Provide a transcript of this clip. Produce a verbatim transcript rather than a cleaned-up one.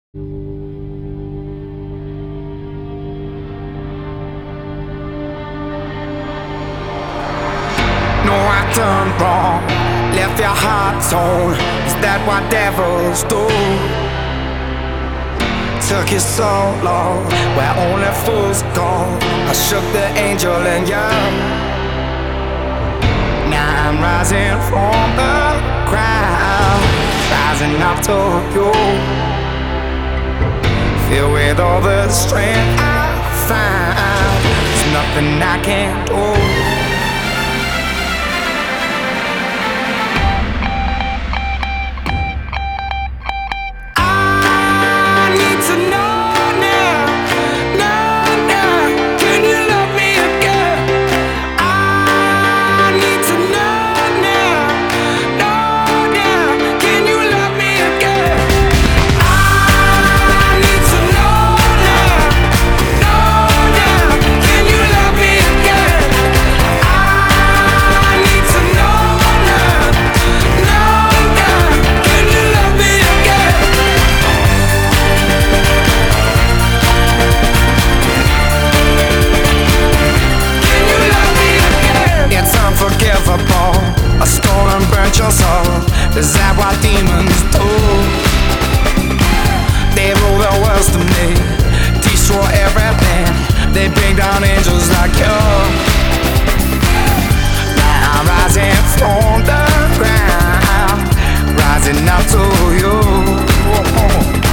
No, I done wrong, left your heart torn. Is that what devils do? Took you so long, where only fools go. I shook the angel in you. Now I'm rising from the ground, rising up to you. Filled with all the strength I find, there's nothing I can't do. A storm burnt your soul. Is that what demons do? They rule the world to me, destroy everything. They bring down angels like you. Now I'm rising from the ground, rising up to you.